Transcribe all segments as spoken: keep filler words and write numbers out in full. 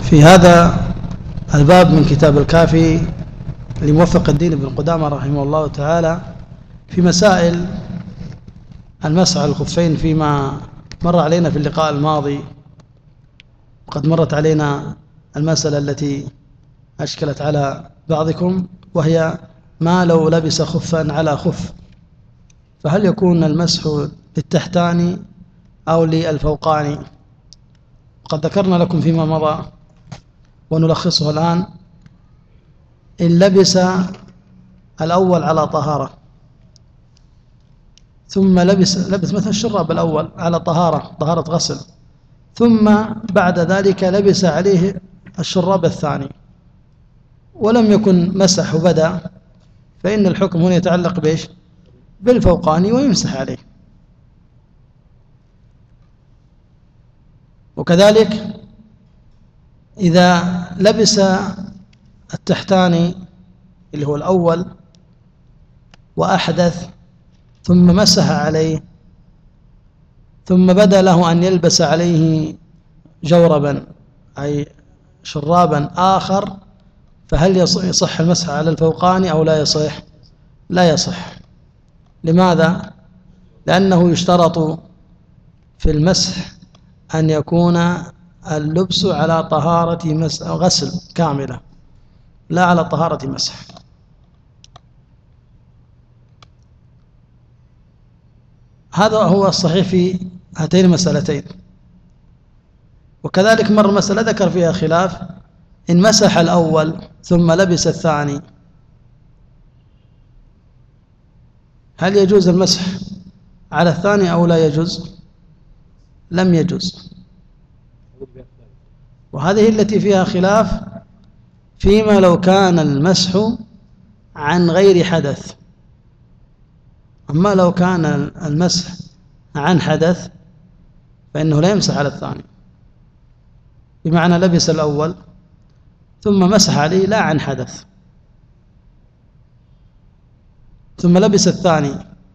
في هذا الباب من كتاب الكافي لموفق الدين بن قدامة رحمه الله تعالى في مسائل المسح على الخفين، فيما مر علينا في اللقاء الماضي وقد مرت علينا المسألة التي أشكلت على بعضكم، وهي ما لو لبس خفا على خف، فهل يكون المسح للتحتاني أو للفوقاني؟ قد ذكرنا لكم فيما مضى ونلخصه الآن. إن لبس الأول على طهارة ثم لبس لبس مثلا الشراب الأول على طهارة طهارة غسل، ثم بعد ذلك لبس عليه الشراب الثاني ولم يكن مسح وبدأ، فإن الحكم هنا يتعلق بإيش؟ بالفوقاني ويمسح عليه. وكذلك إذا لبس التحتاني اللي هو الأول وأحدث ثم مسح عليه ثم بدا له أن يلبس عليه جوربا أي شرابا آخر، فهل يصح المسح على الفوقاني أو لا يصح؟ لا يصح. لماذا؟ لأنه يشترط في المسح أن يكون اللبس على طهارة غسل كاملة لا على طهارة مسح. هذا هو الصحيح في هاتين المسألتين. وكذلك مر مسألة ذكر فيها خلاف، إن مسح الأول ثم لبس الثاني هل يجوز المسح على الثاني أو لا يجوز؟ لم يجوز. وهذه التي فيها خلاف فيما لو كان المسح عن غير حدث. أما لو كان المسح عن حدث فإنه لا يمسح على الثاني، بمعنى لبس الأول ثم مسح عليه لا عن حدث، ثم لبس الثاني،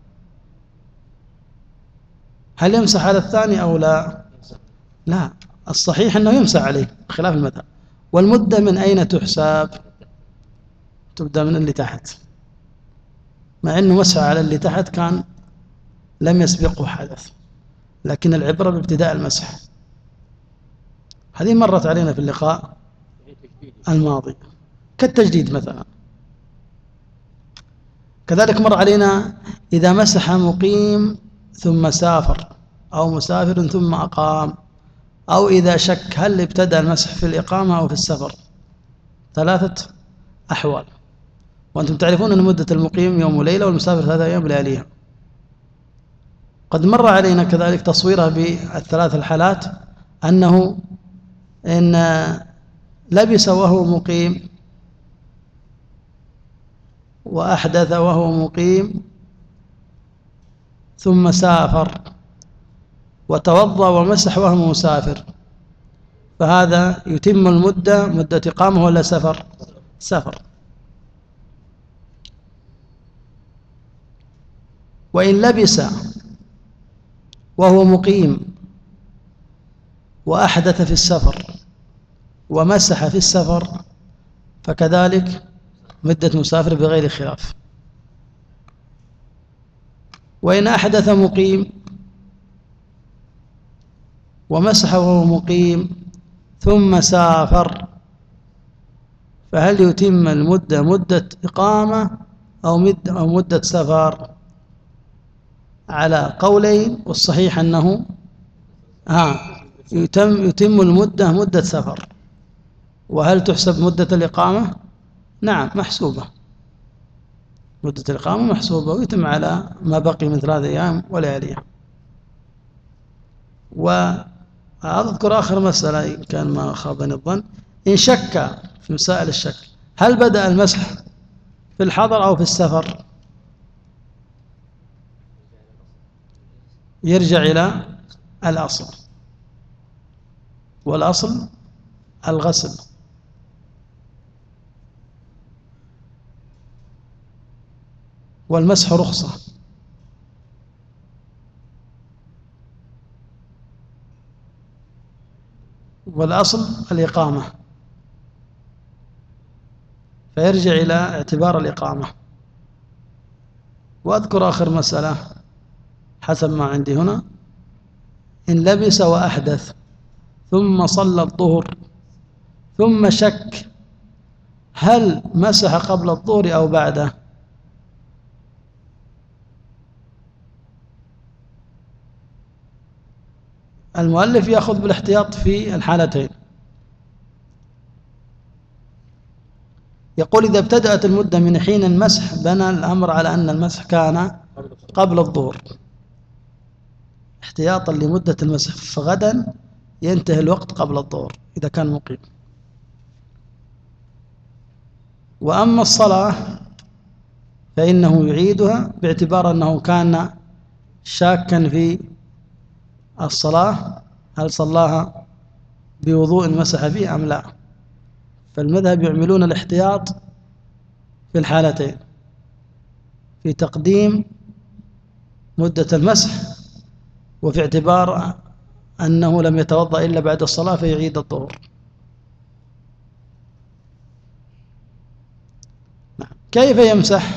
هل يمسح على الثاني أو لا؟ لا، الصحيح أنه يمسح عليه خلاف المذهب. والمدة من أين تحسب؟ تبدأ من اللي تحت، مع أنه مسح على اللي تحت كان لم يسبقه حدث، لكن العبرة بابتداء المسح. هذه مرت علينا في اللقاء الماضي كالتجديد مثلا. كذلك مر علينا إذا مسح مقيم ثم سافر أو مسافر ثم أقام، أو إذا شك هل ابتدأ المسح في الإقامة أو في السفر، ثلاثة أحوال. وأنتم تعرفون أن مدة المقيم يوم وليلة والمسافر ثلاثة أيام لياليها. قد مر علينا كذلك تصويرها بالثلاث الحالات، أنه إن لبس وهو مقيم وأحدث وهو مقيم ثم سافر وتوضأ ومسح وهو مسافر، فهذا يتم المدة مدة إقامة ولا سفر؟ سفر. وإن لبس وهو مقيم وأحدث في السفر ومسح في السفر فكذلك مدة مسافر بغير خلاف. وإن أحدث مقيم ومسح وهو مقيم ثم سافر فهل يتم المدة مدة إقامة أو مدة, أو مدة سفر؟ على قولين، والصحيح أنه ها يتم, يتم المدة مدة سفر. وهل تحسب مدة الإقامة؟ نعم محسوبة، مدة الإقامة محسوبة ويتم على ما بقي من ثلاثة أيام ولياليها. وأذكر آخر مسألة إن كان ما خابني الظن، إن شك في مسائل الشك هل بدأ المسح في الحضر أو في السفر؟ يرجع إلى الأصل، والأصل الغسل. والمسح رخصة. والأصل الإقامة. فيرجع إلى اعتبار الإقامة. وأذكر آخر مسألة حسب ما عندي هنا: إن لبس وأحدث ثم صلى الظهر ثم شك هل مسح قبل الظهر أو بعده؟ المؤلف يأخذ بالاحتياط في الحالتين. يقول: إذا ابتدأت المدة من حين المسح بنى الأمر على أن المسح كان قبل الظهر احتياطا لمدة المسح، فغدا ينتهي الوقت قبل الظهر إذا كان مقيم. وأما الصلاة فإنه يعيدها باعتبار أنه كان شاكا في الصلاة هل صلاها بوضوء مسح فيه أم لا. فالمذهب يعملون الاحتياط في الحالتين، في تقديم مدة المسح وفي اعتبار أنه لم يتوضأ إلا بعد الصلاة فيعيد الظهر. كيف يمسح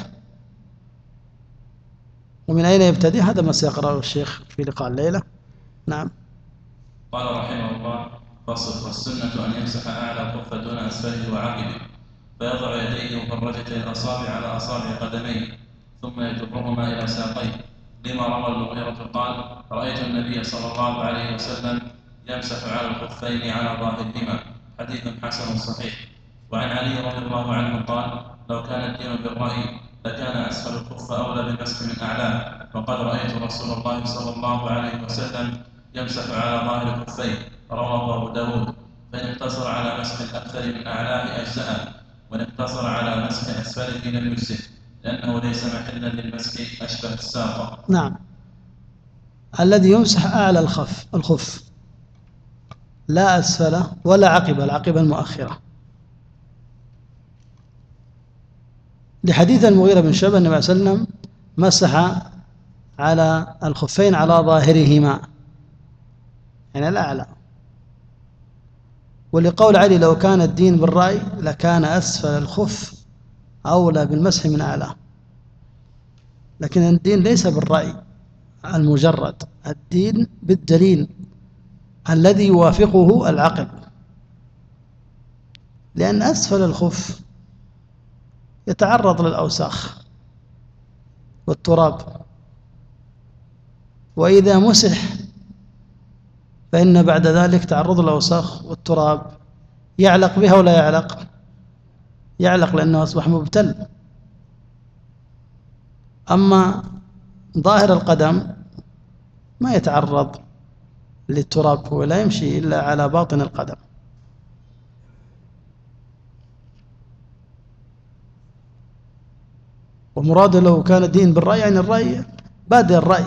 ومن أين يبتدي؟ هذا ما سيقرأه الشيخ في لقاء الليلة. نعم. قال رحمه الله: فصل: والسنة أن يمسح أعلى الخف دون أسفله وعقبه، فيضع يديه مفرجتي الأصابع على أصابع قدميه ثم يجرهما إلى ساقيه، لما روى المغيرة قال: رأيت النبي صلى الله عليه وسلم يمسح على الخفين على ظاهرهما، حديث حسن صحيح. وعن علي رضي الله عنه قال: لو كان الدين بالرأي لكان أسفل الخف أولى بالمسح من أعلاه، وقد رأيت رسول الله صلى الله عليه وسلم يمسح على ظاهر الخفين، رواه أبو داود. فإن اقتصر على مسح الأكثر من أعلاه أجزأه، وإن اقتصر على مسح أسفله لم يجزه، لأنه ليس محلا للمسح أشبه الساقة. نعم. الذي يمسح أعلى الخف الخف لا أسفله ولا عقبه، العقبة المؤخرة، لحديث المغيرة بن شعبة النبي صلى الله عليه وسلم مسح على الخفين على ظاهرهما، يعني الأعلى. ولقول علي: لو كان الدين بالرأي لكان أسفل الخف أولى بالمسح من أعلاه. لكن الدين ليس بالرأي المجرد، الدين بالدليل الذي يوافقه العقل، لأن أسفل الخف يتعرض للأوساخ والتراب، وإذا مسح فإن بعد ذلك تعرض الأوساخ والتراب يعلق بها ولا يعلق؟ يعلق، لأنه أصبح مبتل. أما ظاهر القدم ما يتعرض للتراب، هو لا يمشي إلا على باطن القدم. ومراده لو كان الدين بالرأي يعني الرأي بادئ الرأي.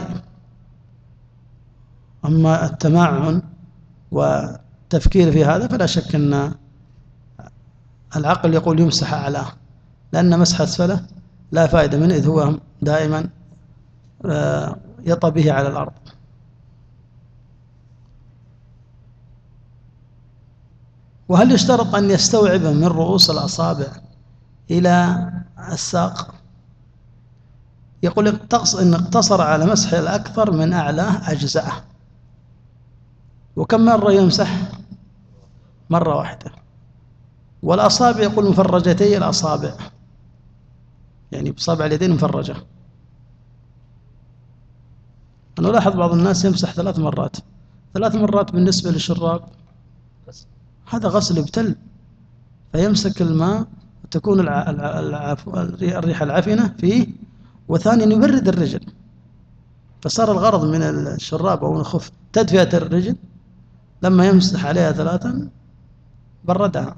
أما التمعن والتفكير في هذا فلا شك أن العقل يقول يمسح أعلاه، لأن مسح أسفله لا فائدة منه، إذ هو دائما يطأ به على الأرض. وهل يشترط أن يستوعب من رؤوس الأصابع إلى الساق؟ يقول إن اقتصر على مسح الأكثر من أعلاه أجزأه. وكم مرة يمسح؟ مرة واحدة. والأصابع يقول مفرجتي الأصابع، يعني بصابع اليدين مفرجة. أنا ألاحظ بعض الناس يمسح ثلاث مرات. ثلاث مرات بالنسبة للشراب هذا غسل يبتل، فيمسك الماء وتكون الريحة العفنة فيه، وثانيا يبرد الرجل. فصار الغرض من الشراب أو الخف تدفئة الرجل، لما يمسح عليها ثلاثا بردها.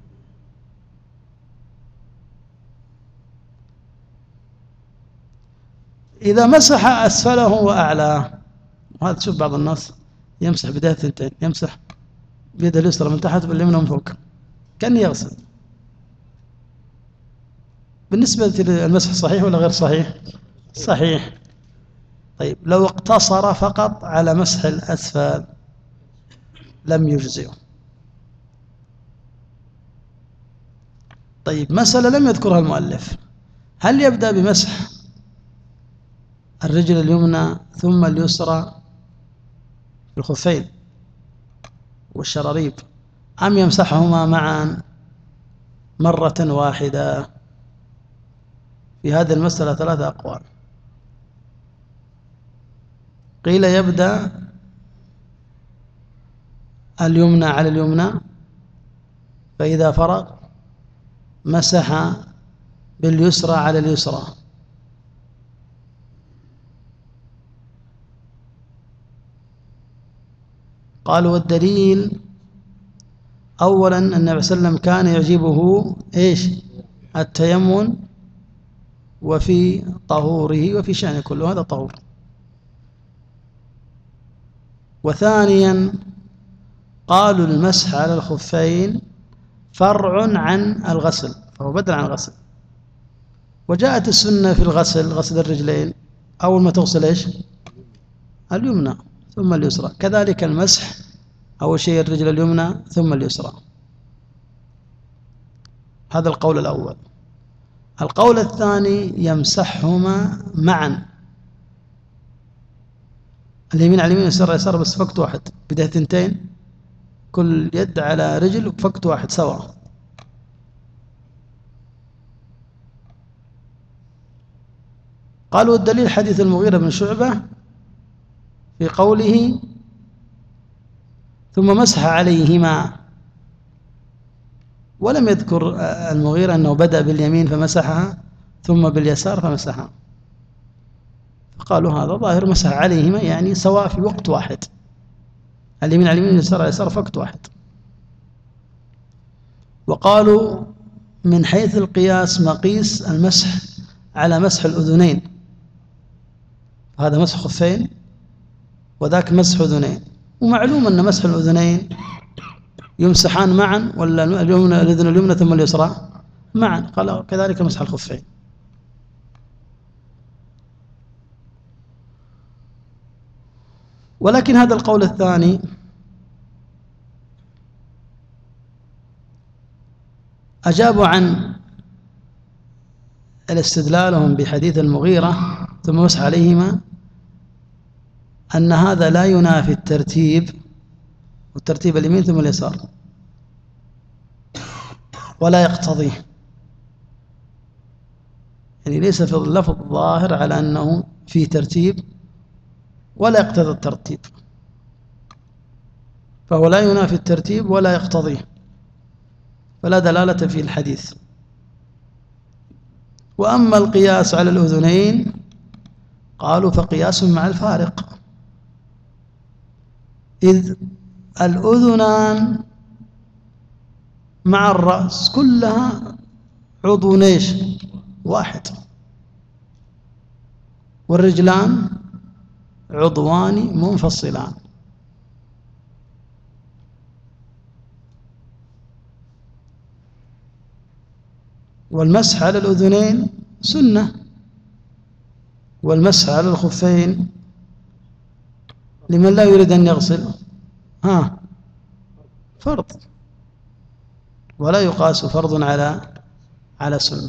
إذا مسح أسفله وأعلاه، وهذا تشوف بعض الناس يمسح بداية ثنتين، يمسح بيده اليسرى من تحت واليمنى من فوق كان يغسل. بالنسبة للمسح صحيح ولا غير صحيح؟ صحيح. طيب لو اقتصر فقط على مسح الأسفل لم يجزئه. طيب مسألة لم يذكرها المؤلف، هل يبدأ بمسح الرجل اليمنى ثم اليسرى في الخفين والشراريب، أم يمسحهما معا مرة واحدة؟ في هذه المسألة ثلاثة أقوال. قيل يبدأ اليمنى على اليمنى، فإذا فرغ مسح باليسرى على اليسرى. قالوا والدليل أولا أن النبي صلى الله عليه وسلم كان يعجبه إيش؟ التيمم، وفي طهوره وفي شأنه كله هذا طهور. وثانيا قالوا المسح على الخفين فرع عن الغسل، فهو بدل عن الغسل. وجاءت السنة في الغسل، غسل الرجلين أول ما تغسل إيش؟ اليمنى ثم اليسرى، كذلك المسح أول شيء الرجل اليمنى ثم اليسرى. هذا القول الأول. القول الثاني يمسحهما معا، اليمين على اليمين واليسار على اليسار، بس فقط واحد، بداية ثنتين، كل يد على رجل فقط واحد سواء. قالوا الدليل حديث المغيرة بن شعبة في قوله ثم مسح عليهما، ولم يذكر المغيرة أنه بدأ باليمين فمسحها ثم باليسار فمسحها، فقالوا هذا ظاهر مسح عليهما يعني سواء في وقت واحد، اليمين على اليمين واليسار على اليسار في وقت واحد. وقالوا من حيث القياس مقيس المسح على مسح الأذنين، هذا مسح خفين وذاك مسح أذنين، ومعلوم أن مسح الأذنين يمسحان معا، ولا الأذن اليمنى ثم اليسرى معا، قال كذلك مسح الخفين. ولكن هذا القول الثاني أجابوا عن الاستدلالهم بحديث المغيرة ثم مسح عليهما أن هذا لا ينافي الترتيب، والترتيب اليمين ثم اليسار، ولا يقتضيه، يعني ليس في اللفظ ظاهر على أنه في ترتيب ولا يقتضي الترتيب، فهو لا ينافي الترتيب ولا يقتضيه، فلا دلالة في الحديث. وأما القياس على الأذنين قالوا فقياس مع الفارق، إذ الأذنان مع الرأس كلها عضو نيش واحد، والرجلان عضوان منفصلان. والمسح على الأذنين سنة، والمسح على الخفين لمن لا يريد أن يغسل ها فرض، ولا يقاس فرض على على سنة.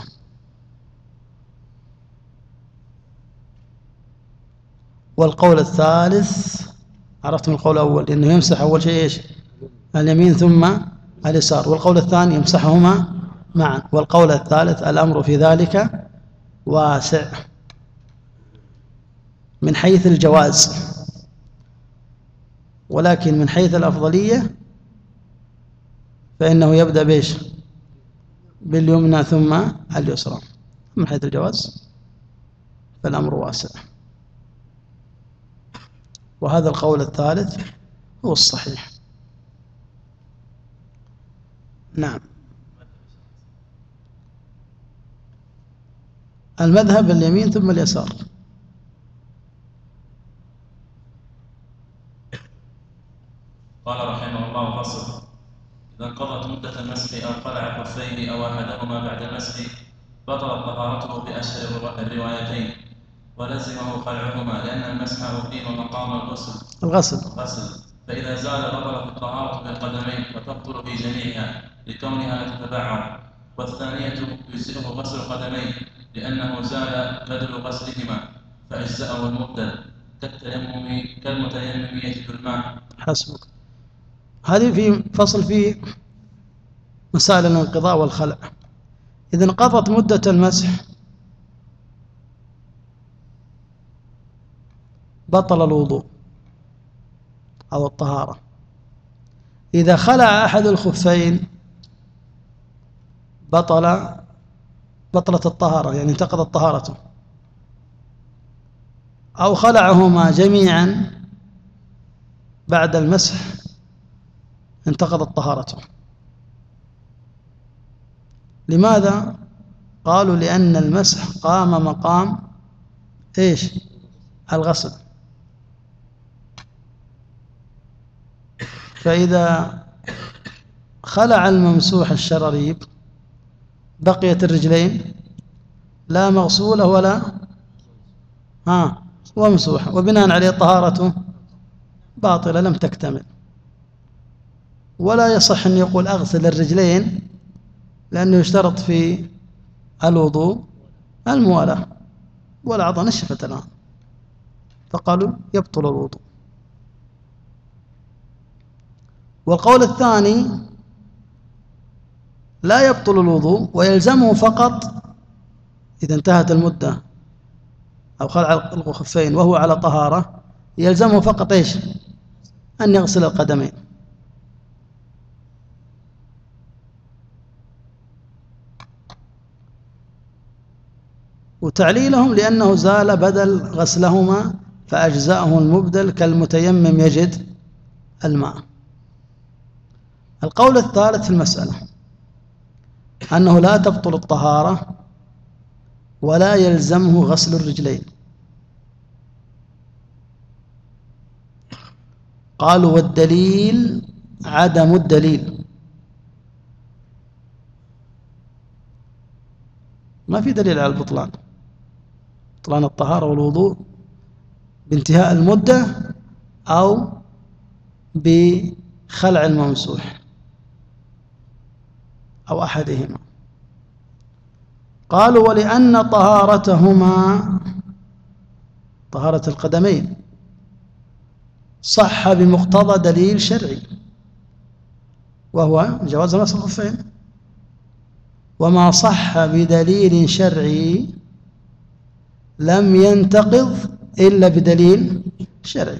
والقول الثالث عرفتم القول الأول إنه يمسح أول شيء إيش؟ اليمين ثم اليسار، والقول الثاني يمسحهما معا، والقول الثالث الأمر في ذلك واسع من حيث الجواز، ولكن من حيث الأفضلية فإنه يبدأ بإيش؟ باليمنى ثم اليسرى. من حيث الجواز فالأمر واسع، وهذا القول الثالث هو الصحيح. نعم، المذهب اليمين ثم اليسار. قال رحمه الله فصل: إذا انقضت مدة المسح أو خلع خفيه أو أحدهما بعد المسح بطلت طهارته بأشهر الروايتين، ولزمه خلعهما لأن المسح أقيم مقام الغسل الغسل غسل، فإذا زال بطلت الطهارة بالقدمين وتبطل في جميعها لكونها لا تتبعر. والثانية يجزئه غسل القدمين لأنه زال بدل غسلهما فأجزأه المبدل كالتيمم كالمتيمم يجد الماء. حسبك. هذه في فصل في مسائل الانقضاء والخلع. إذا انقضت مدة المسح بطل الوضوء أو الطهارة. إذا خلع أحد الخفين بطل بطلت الطهارة، يعني انتقضت طهارته، أو خلعهما جميعا بعد المسح انتقضت طهارته. لماذا؟ قالوا لأن المسح قام مقام إيش؟ الغسل. فإذا خلع الممسوح الشراريب بقيت الرجلين لا مغسولة ولا ها ومسوحة، وبناء عليه طهارته باطلة لم تكتمل. ولا يصح أن يقول أغسل الرجلين لأنه يشترط في الوضوء الموالاة، والأعضاء نشفت الآن، فقالوا يبطل الوضوء. والقول الثاني لا يبطل الوضوء ويلزمه فقط إذا انتهت المدة أو خلع الخفين وهو على طهارة، يلزمه فقط إيش؟ أن يغسل القدمين. وتعليلهم لأنه زال بدل غسلهما فأجزأه المبدل كالمتيمم يجد الماء. القول الثالث في المسألة أنه لا تبطل الطهارة ولا يلزمه غسل الرجلين. قالوا والدليل عدم الدليل. ما في دليل على البطلان، بطلان الطهارة والوضوء بانتهاء المدة أو بخلع الممسوح أو أحدهما. قالوا ولأن طهارتهما طهارة القدمين صح بمقتضى دليل شرعي وهو جواز مسح الخفين، وما صح بدليل شرعي لم ينتقض إلا بدليل شرعي.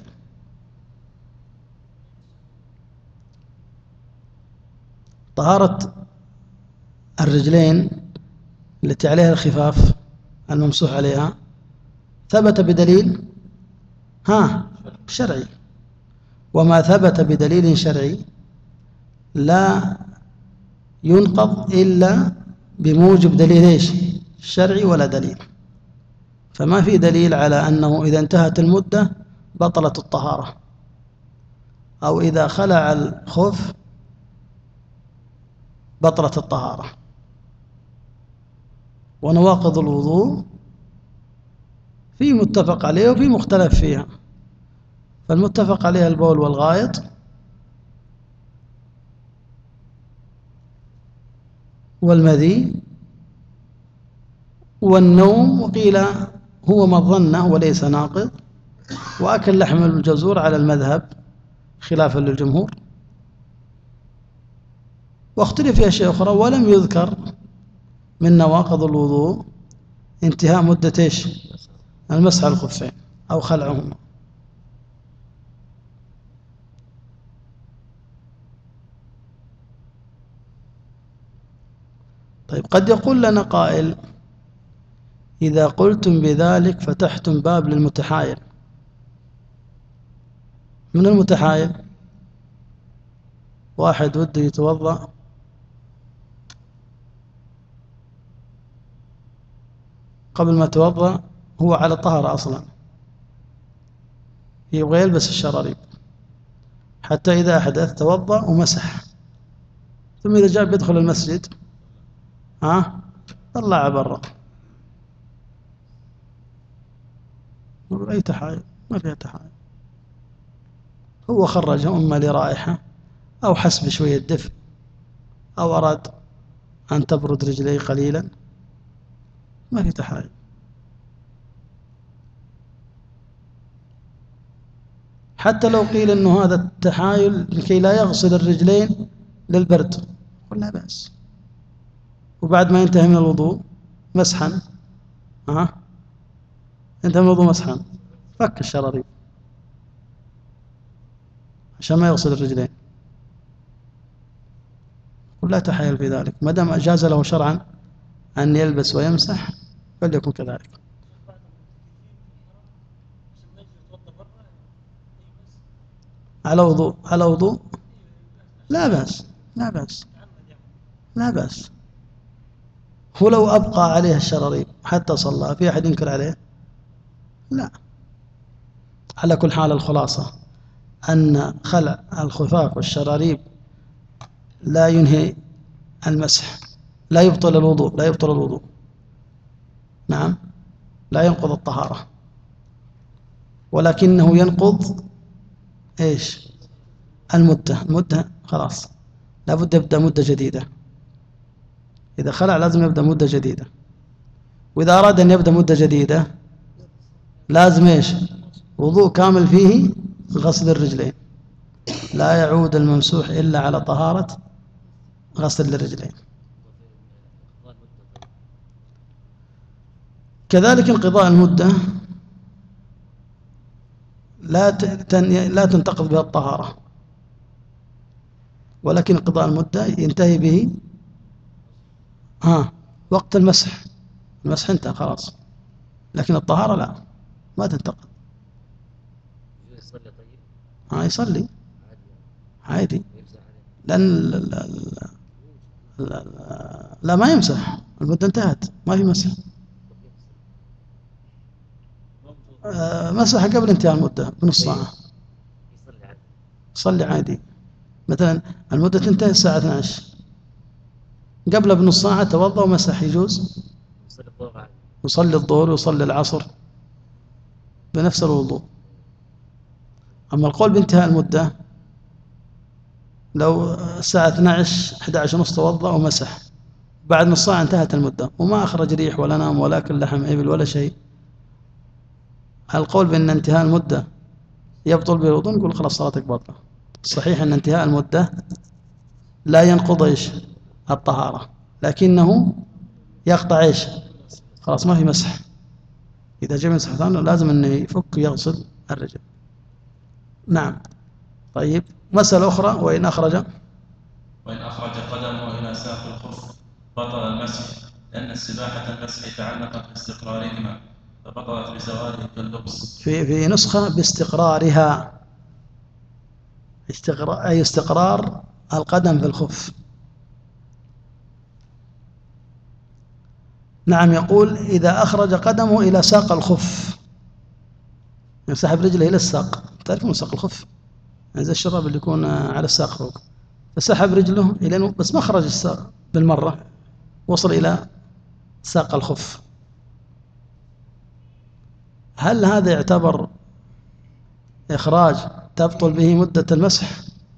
طهارة الرجلين التي عليها الخفاف الممسوح عليها ثبت بدليل ها شرعي، وما ثبت بدليل شرعي لا ينقض إلا بموجب دليل إيش؟ شرعي ولا دليل. فما في دليل على أنه إذا انتهت المدة بطلت الطهارة، أو إذا خلع الخف بطلت الطهارة. ونواقض الوضوء في متفق عليه وفي مختلف فيها. فالمتفق عليها البول والغائط، والمذي والنوم، وقيل هو ما ظنه وليس ناقض، وأكل لحم الجزور على المذهب خلافا للجمهور. واختلف في أشياء أخرى ولم يذكر من نواقض الوضوء انتهاء مدة إيش؟ المسح على الخفين أو خلعهما. طيب قد يقول لنا قائل إذا قلتم بذلك فتحتم باب للمتحايل. من المتحايل؟ واحد وده يتوضأ قبل ما يتوضأ هو على طهارة أصلا، يبغى يلبس الشراريب حتى إذا أحدث توضأ ومسح، ثم إذا جاء بيدخل المسجد ها طلع برا. أي تحايل؟ ما فيها تحايل. هو خرجها إما لرائحة أو حسب شوية دفء أو أراد أن تبرد رجليه قليلا، ما في تحايل. حتى لو قيل أنه هذا التحايل لكي لا يغسل الرجلين للبرد، قل لا بأس. وبعد ما ينتهي من الوضوء مسحا، ها انتهى من الوضوء مسحا، فك الشراريب عشان ما يغسل الرجلين، ولا تحايل في ذلك. ما دام أجاز له شرعا أن يلبس ويمسح فليكن كذلك. على وضوء على وضوء لا بأس، لا بأس، لا بأس. هو لو أبقى عليه الشراريب حتى صلى، في أحد ينكر عليه؟ لا. على كل حال الخلاصة أن خلع الخفاف والشراريب لا ينهي المسح، لا يبطل الوضوء، لا يبطل الوضوء، نعم، لا ينقض الطهارة، ولكنه ينقض إيش؟ المدة. المدة خلاص لا بد يبدأ مدة جديدة. إذا خلع لازم يبدأ مدة جديدة، وإذا أراد أن يبدأ مدة جديدة لازم إيش؟ وضوء كامل فيه غسل الرجلين، لا يعود الممسوح إلا على طهارة غسل الرجلين. كذلك انقضاء المدة لا لا تنتقض بها الطهارة، ولكن انقضاء المدة ينتهي به ها وقت المسح. المسح انتهى خلاص، لكن الطهارة لا، ما تنتقض. يصلي طيب؟ ها يصلي عادي، لأن لا, لا, لا, لا ما يمسح، المدة انتهت، ما في مسح. آه مسح قبل انتهاء المدة بنص ساعة، يصلي عادي. مثلا المدة تنتهي الساعة اثنتي عشرة، قبل بنص ساعة توضأ ومسح، يجوز يصلي الظهر ويصلي العصر بنفس الوضوء. أما القول بانتهاء المدة، لو الساعة اثنتي عشرة إحدى عشرة ونصف توضأ ومسح، بعد نص ساعة انتهت المدة وما أخرج ريح ولا نام ولا أكل لحم إبل ولا شيء، القول بأن انتهاء المدة يبطل بالوضوء نقول خلاص صلاتك باطلة. الصحيح أن انتهاء المدة لا ينقض إيش؟ الطهارة، لكنه يقطع إيش؟ خلاص ما في مسح. إذا جاء مسح ثاني لازم أنه يفك ويغسل الرجل. نعم. طيب مسألة أخرى، وإن أخرج وإن أخرج قدمه إلى ساق الخف بطل المسح، لأن السباحة المسح تعلقت باستقرارهما فبطلت بزواله كاللبس. في في نسخة باستقرارها، استقرار أي استقرار القدم في الخف. نعم، يقول إذا أخرج قدمه إلى ساق الخف، يسحب رجله إلى الساق، تعرفون ساق الخف يعني زي الشراب اللي يكون على الساق فوق، فسحب رجله إلى، بس ما خرج الساق بالمرة، وصل إلى ساق الخف. هل هذا يعتبر إخراج تبطل به مدة المسح؟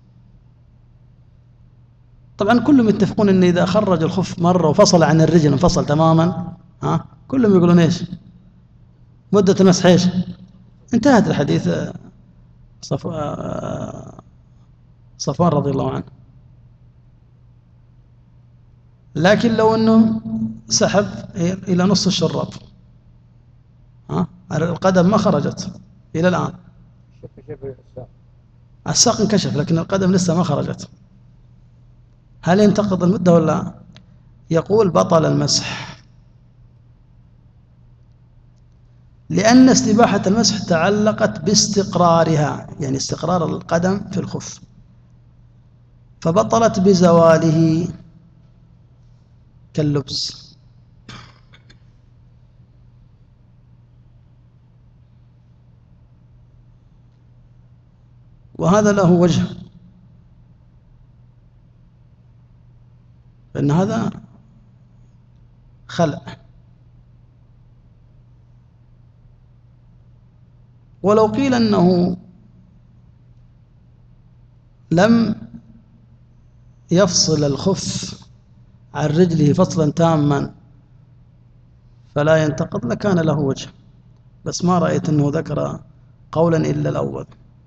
طبعا كلهم يتفقون أن إذا خرج الخف مرة وفصل عن الرجل، انفصل تماما، ها كلهم يقولون إيش؟ مدة المسح إيش؟ انتهت. الحديث صف... صفوان رضي الله عنه. لكن لو أنه سحب إلى نص الشراب، ها القدم ما خرجت إلى الآن، الساق انكشف لكن القدم لسه ما خرجت، هل ينتقض المدة ولا؟ يقول بطل المسح، لأن استباحة المسح تعلقت باستقرارها، يعني استقرار القدم في الخف، فبطلت بزواله كاللبس. وهذا له وجه، فإن هذا خلع. ولو قيل أنه لم يفصل الخف عن رجله فصلا تاما فلا ينتقض لكان له وجه، بس ما رأيت أنه ذكر قولا إلا الأول.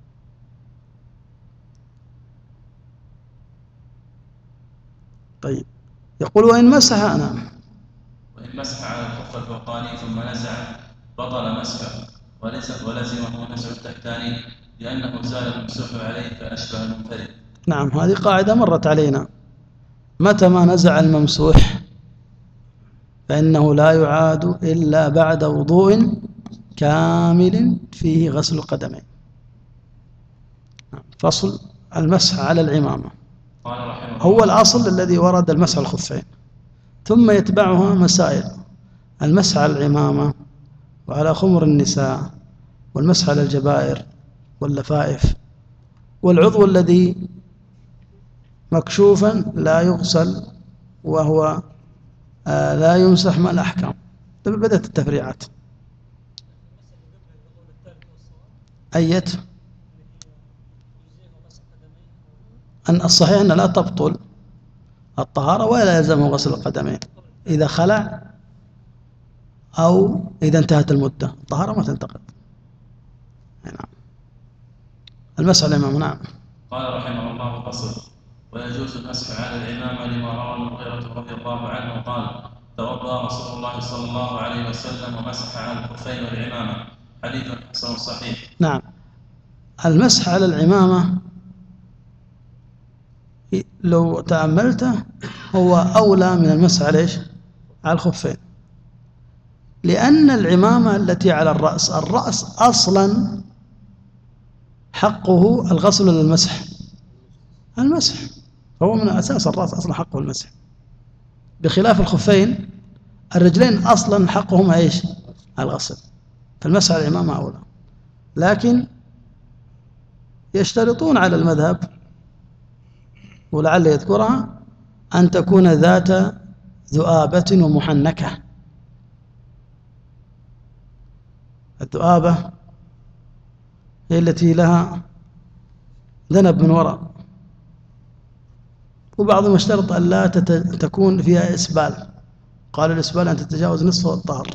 طيب يقول وإن مسح أنا وإن مسح على الخف الفوقاني ثم نزع بطل مسحه ولزمه نزع التحتاني لأنه زال الممسوح عليه فأشبه المنفرد. نعم، هذه قاعدة مرت علينا، متى ما نزع الممسوح فإنه لا يعاد إلا بعد وضوء كامل فيه غسل القدمين. فصل المسح على العمامة هو الأصل الذي ورد المسح على الخفين، ثم يتبعها مسائل: المسح على العمامة وعلى خمر النساء، والمسح على الجبائر واللفائف، والعضو الذي مكشوفا لا يغسل وهو آه لا يمسح مع الأحكام. بدأت التفريعات. أيت أن الصحيح أن لا تبطل الطهارة ولا يلزمه غسل القدمين إذا خلع أو إذا انتهت المدة، الطهارة ما تنتقد. نعم. المسح على العمامة. نعم. قال رحمه الله: فصل: ويجوز المسح على العمامة لما روى المغيرة رضي الله عنه قال: توضأ رسول الله صلى الله عليه وسلم ومسح على الخفين والعمامة. حديث حسن صحيح. نعم. المسح على العمامة لو تأملته هو أولى من المسح على إيش؟ على الخفين، لأن العمامة التي على الرأس الرأس أصلا حقه الغسل للمسح، المسح هو من أساس الرأس أصلا حقه المسح، بخلاف الخفين الرجلين أصلا حقهما إيش؟ الغسل، فالمسح على العمامة أولى. لكن يشترطون على المذهب ولعل يذكرها أن تكون ذات ذؤابة ومحنكة. الذؤابة هي التي لها ذنب من وراء، وبعضهم اشترط أن لا تكون فيها إسبال، قال الإسبال أن تتجاوز نصف الظهر،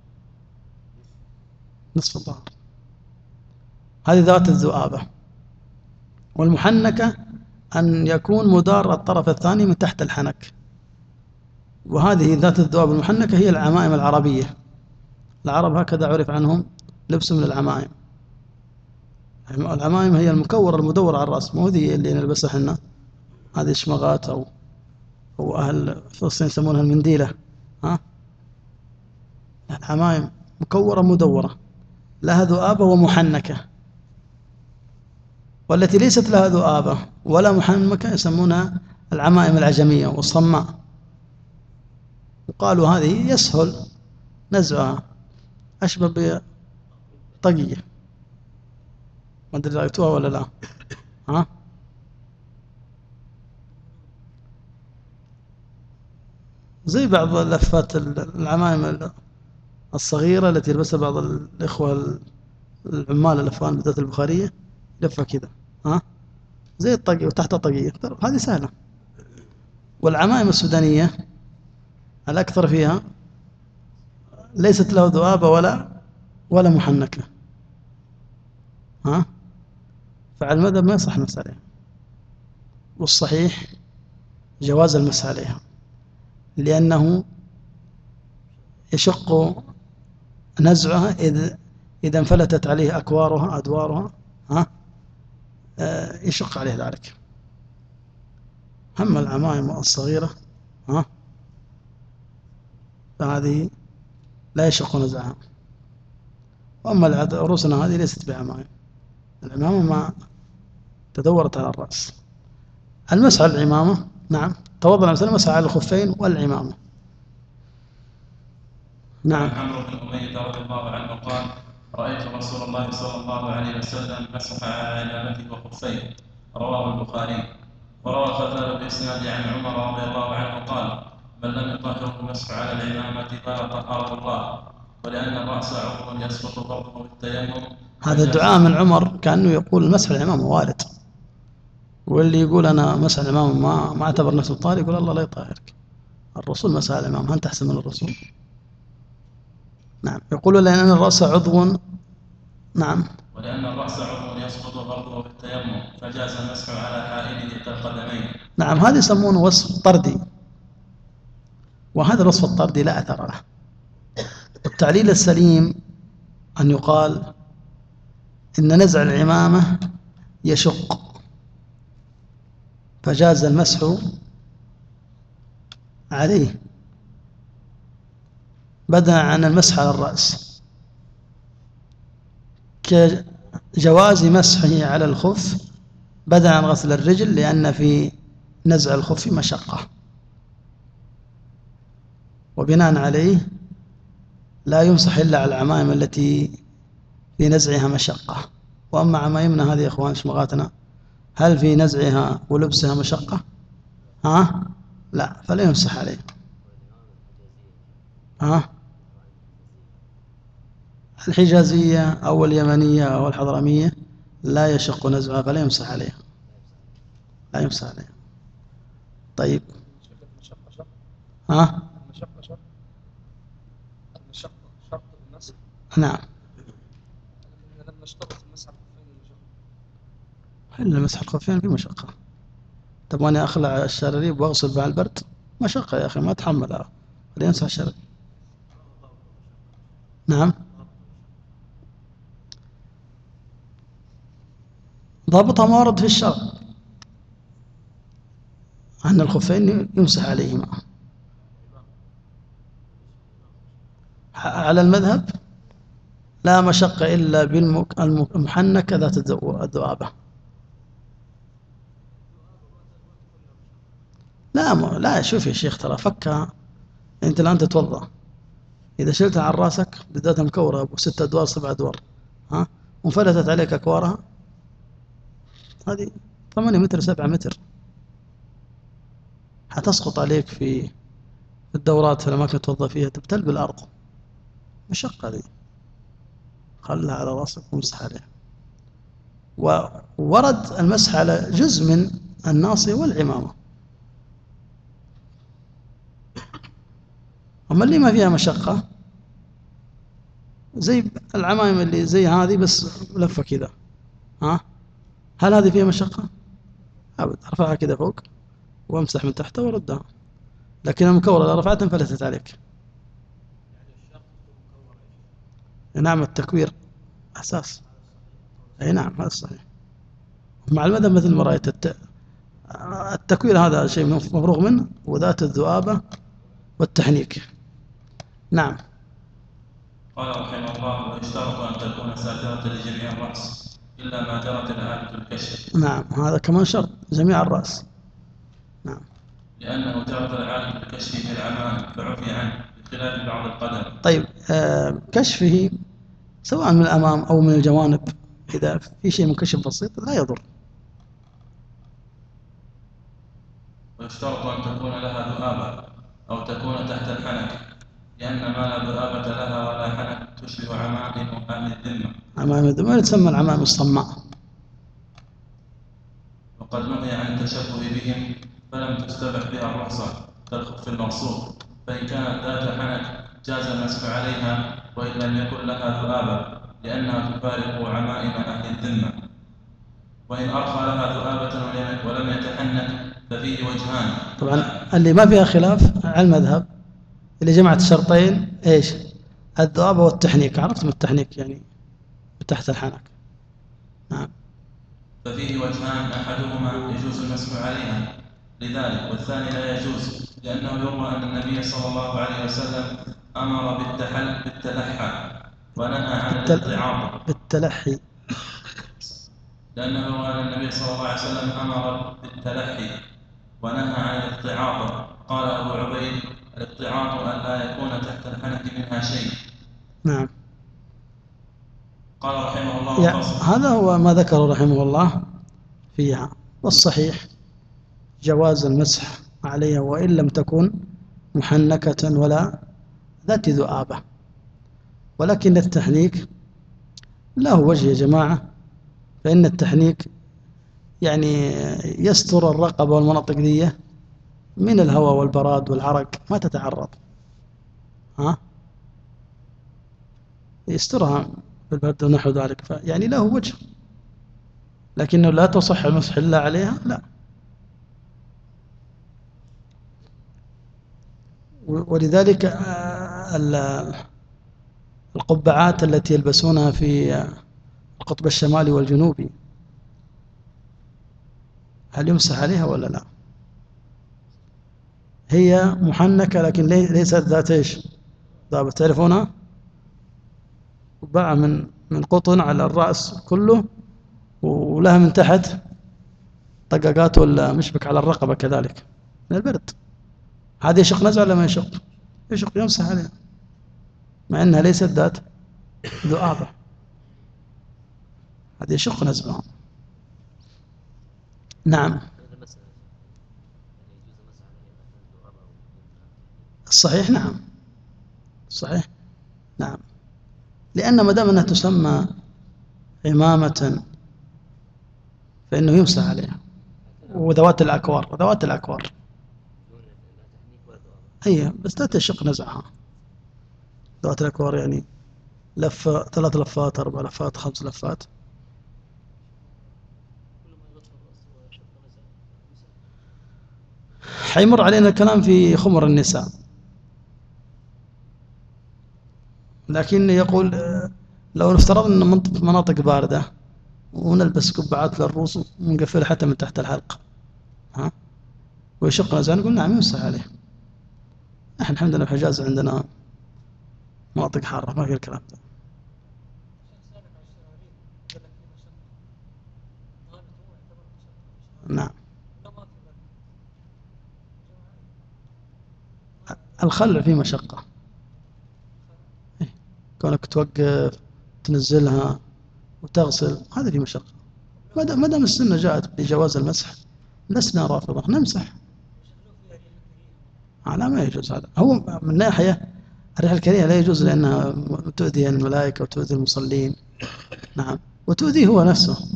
نصف الظهر، هذه ذات الذؤابة. والمحنكة أن يكون مدار الطرف الثاني من تحت الحنك، وهذه ذات الذؤابة المحنكة هي العمائم العربية. العرب هكذا عرف عنهم لبس من العمائم. العمائم هي المكورة المدورة على الرأس، مو ذي اللي نلبسها احنا، هذه شمغات أو أو أهل فلسطين يسمونها المنديلة. ها، العمائم مكورة مدورة لها ذؤابة ومحنكة، والتي ليست لها ذؤابة ولا محنكة يسمونها العمائم العجمية والصماء. وقالوا هذه يسهل نزعها، أشبه بطقية، ما أدري رأيتوها ولا لا. ها، زي بعض لفات العمائم الصغيرة التي يلبسها بعض الإخوة العمال الأفغان بالذات البخارية، لفة كذا، ها، زي الطقية وتحت الطقية، هذه سهلة. والعمائم السودانية الأكثر فيها ليست له ذؤابة ولا ولا محنكة، ها، فعلى المذهب ما يصح المسح عليها، والصحيح جواز المسح عليها، لأنه يشق نزعها إذ إذا انفلتت عليه أكوارها أدوارها، ها، يشق عليه ذلك. أما العمائم الصغيرة، ها، فهذه لا يشق نزعها. وأما رؤوسنا هذه ليست بعمائم، العمامة ما تدورت على الرأس. المسح على العمامة. نعم. توضأ المسح مسح على الخفين والعمامة. نعم. عمرو بن أمية رضي الله عنه قال: رأيت رسول الله صلى الله عليه وسلم مسح على عمامته وخفيه. رواه البخاري. وروى الخلال بإسناد عن عمر رضي الله عنه قال: من لم يطهره المسح على العمامة فلا طهره الله، ولأن الرأس عضو يسقط فرضه بالتيمم. هذا الدعاء من عمر كأنه يقول مسح العمامة وارد، واللي يقول أنا مسح العمامة ما ما اعتبر نفسه طاهر يقول الله لا يطهرك. الرسول مسح العمامة، أنت أحسن من الرسول. نعم. يقول لأن الرأس عضو. نعم. ولأن الرأس عضو يسقط غرضه بالتيمم فجاز المسح على حائله كالقدمين. نعم، هذا يسمونه وصف طردي، وهذا الوصف الطردي لا أثر له. التعليل السليم أن يقال إن نزع العمامة يشق فجاز المسح عليه بدلا عن المسح على الرأس، كجواز مسحه على الخف بدلا عن غسل الرجل، لأن في نزع الخف مشقة، وبناء عليه لا يمسح إلا على العمائم التي في نزعها مشقة. وأما عمائمنا هذه يا إخوان شمغاتنا، هل في نزعها ولبسها مشقة؟ ها؟ لا، فلا يمسح عليه. ها؟ الحجازية أو اليمنية أو الحضرمية لا يشق نزعها فلا يمسح عليها، لا يمسح عليها. طيب. ها؟ المشقة شرط، المشقة شرط المسح. نعم. لكن لم نشترط المسح على الخفين المشقة. إلا مسح الخفين في مشقة. طب وأنا أخلع الشراريب وأغسل مع البرد مشقة يا أخي، ما أتحملها، خلينا نمسح الشراريب. نعم. ضابطها ما ورد في الشرع أن الخفين يمسح عليهما. على المذهب لا مشقة إلا بالمحنكة ذات الذؤابة. لا م... لا شوف يا شيخ، ترى فكها أنت الآن تتوضأ، إذا شلتها عن راسك بدأتها مكورة أبو ست أدوار سبع أدوار، ها، وانفلتت عليك أكوارها، هذه ثمانية متر سبعة متر، حتسقط عليك في الدورات في الأماكن تتوضأ فيها، تبتل بالأرض، مشقة ذي، خلها على راسك ومسح عليها. وورد المسح على جزء من الناصية والعمامة. أما اللي ما فيها مشقة زي العمائم اللي زي هذه بس لفة كذا، ها، هل هذه فيها مشقة؟ أبد، ارفعها كذا فوق وامسح من تحتها وردها. لكن المكورة إذا رفعتها انفلتت عليك. نعم، التكوير أساس. أي نعم، هذا صحيح. مع المذهب مثل ما رأيت الت... التكوير هذا شيء مفروغ منه، وذات الذؤابة والتحنيك. نعم. قال رحمه الله: ويشترط أن تكون ساترة لجميع الرأس إلا ما جرت العادة الكشف. نعم، هذا كمان شرط، جميع الرأس. نعم. لأنه جرت العادة الكشف في العمام فعفي عنه بخلاف بعض القدم. طيب، آه كشفه سواء من الأمام أو من الجوانب، إذا في شيء منكشف بسيط لا يضر. ويشترط أن تكون لها ذؤابة أو تكون تحت الحنك، لأن ما لا ذؤابة لها ولا حنك تشبه عمائم أهل الذمة. عمائم الذمة تسمى العمائم الصماء. وقد نهي عن التشبه بهم فلم تستبح بها الرخصة كالخف المقصود، فإن كانت ذات حنك جاز المسح عليها وإن لم يكن لها ذؤابة، لأنها تفارق عمائم أهل الذمة. وإن أرخى لها ذؤابة ولم يتحنك ففيه وجهان. طبعا اللي ما فيها خلاف على المذهب اللي جمعت الشرطين ايش؟ الذؤابة والتحنيك. عرفت من التحنيك يعني تحت الحنك. نعم. ففيه وجهان، أحدهما يجوز المسح عليها لذلك، والثاني لا يجوز، لأنه يروى أن النبي صلى الله عليه وسلم أمر بالتحل بالتلحى ونهى عن الاقتعاض. بالتلحي. لأنه يروى أن النبي صلى الله عليه وسلم أمر بالتلحي ونهى عن الاقتعاض. قال أبو عبيد: الاقتعاض أن لا يكون تحت الحنك منها شيء. نعم. قال رحمه الله: هذا هو ما ذكره رحمه الله فيها، والصحيح جواز المسح عليها وإن لم تكن محنكة ولا ذات ذؤابة. ولكن التحنيك له وجه يا جماعة، فإن التحنيك يعني يستر الرقبة والمناطق دي من الهواء والبراد والعرق ما تتعرض، ها يسترها بالبرد ونحو ذلك، يعني له وجه، لكنه لا تصح المسح إلا عليها، لا. ولذلك القبعات التي يلبسونها في القطب الشمالي والجنوبي هل يمسح عليها ولا لا؟ هي محنكة لكن ليست ذات ايش؟ ضابط، تعرفونها؟ قبعة من من قطن على الرأس كله، ولها من تحت طقاقات ولا مشبك على الرقبة كذلك من البرد. هذه يشق نزع ولا ما يشق؟ يشق، يمسح عليها مع أنها ليست ذات ذؤابة، هذه يشق نزعها. نعم. الصحيح نعم، صحيح نعم، لأن ما دام أنها تسمى عمامة فإنه يمسح عليها. وذوات الأكوار، ذوات الأكوار هي بس لا تشق نزعها. ذوات الأكوار يعني لفة، ثلاث لفات، أربع لفات، خمس لفات. حيمر علينا الكلام في خمر النساء، لكن يقول لو نفترض أن مناطق باردة ونلبس قبعات للرؤوس ونقفلها حتى من تحت الحلق، ها ويشق نزع، نقول نعم يمسح عليه. احنا الحمد لله في الحجاز عندنا مناطق حارة ما في الكلام ده. نعم. الخلع فيه مشقة، كونك توقف تنزلها وتغسل هذا فيه مشقة. ما دام السنة جاءت بجواز المسح لسنا رافضة، نمسح. لا ما يجوز هذا. هو من ناحية الريح الكريهة لا يجوز لأنها تؤذي الملائكة وتؤذي المصلين، نعم، وتؤذي هو نفسه.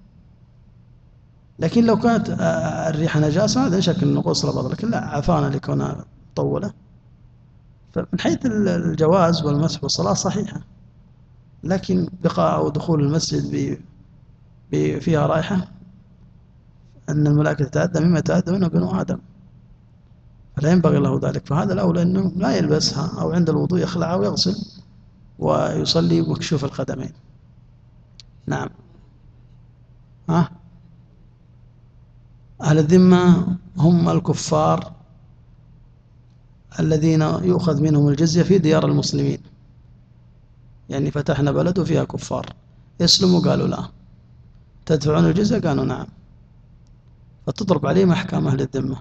لكن لو كانت الريح نجاسة هذا شك أنه غسل بطل، لكن لا، عفانا لكونها مطولة. فمن حيث الجواز والمسح والصلاة صحيحة، لكن بقاء أو دخول المسجد فيها رائحة أن الملائكة تتأذى مما يتأذى منه بنو آدم، فلا ينبغي له ذلك. فهذا الأولى أنه لا يلبسها، أو عند الوضوء يخلعها ويغسل ويصلي مكشوف القدمين. نعم. ها؟ أهل الذمة هم الكفار الذين يؤخذ منهم الجزية في ديار المسلمين، يعني فتحنا بلد وفيها كفار، يسلموا قالوا لا، تدفعون الجزية قالوا نعم، فتضرب عليهم أحكام أهل الذمة.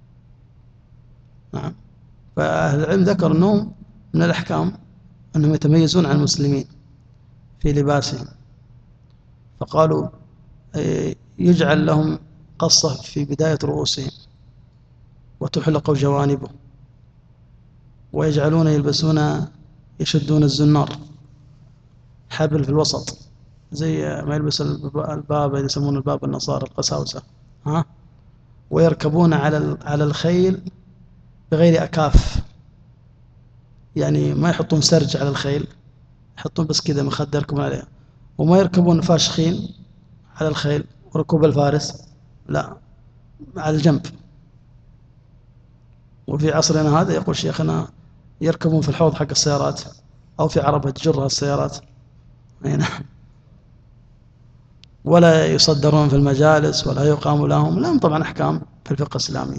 نعم. فأهل العلم ذكروا أنهم من الأحكام أنهم يتميزون عن المسلمين في لباسهم، فقالوا يجعل لهم قصة في بداية رؤوسهم وتحلق جوانبه، ويجعلون يلبسون يشدون الزنار حبل في الوسط زي ما يلبس الباب، يسمون الباب النصارى القساوسة، ها، ويركبون على على الخيل بغير أكاف، يعني ما يحطون سرج على الخيل، يحطون بس كذا مخدة يركبون عليها، وما يركبون فاشخين على الخيل وركوب الفارس، لا، على الجنب. وفي عصرنا هذا يقول شيخنا يركبون في الحوض حق السيارات أو في عربة تجرها السيارات، هنا، ولا يصدرون في المجالس ولا يقام لهم، لهم طبعا أحكام في الفقه الإسلامي.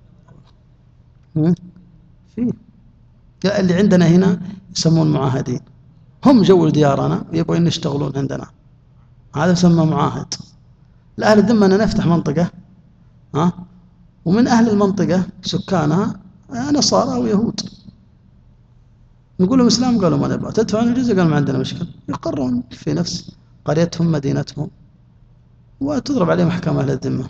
في اللي عندنا هنا يسمون معاهدين، هم جو ديارنا يبغون يشتغلون عندنا، هذا يسمى معاهد. لأهل الذمة أن نفتح منطقة، ها، ومن أهل المنطقة سكانها نصارى ويهود، نقول لهم إسلام قالوا ما نبغى، تدفعون الجزية قالوا ما عندنا مشكلة، يقرون في نفس قريتهم مدينتهم وتضرب عليهم أحكام أهل الذمة.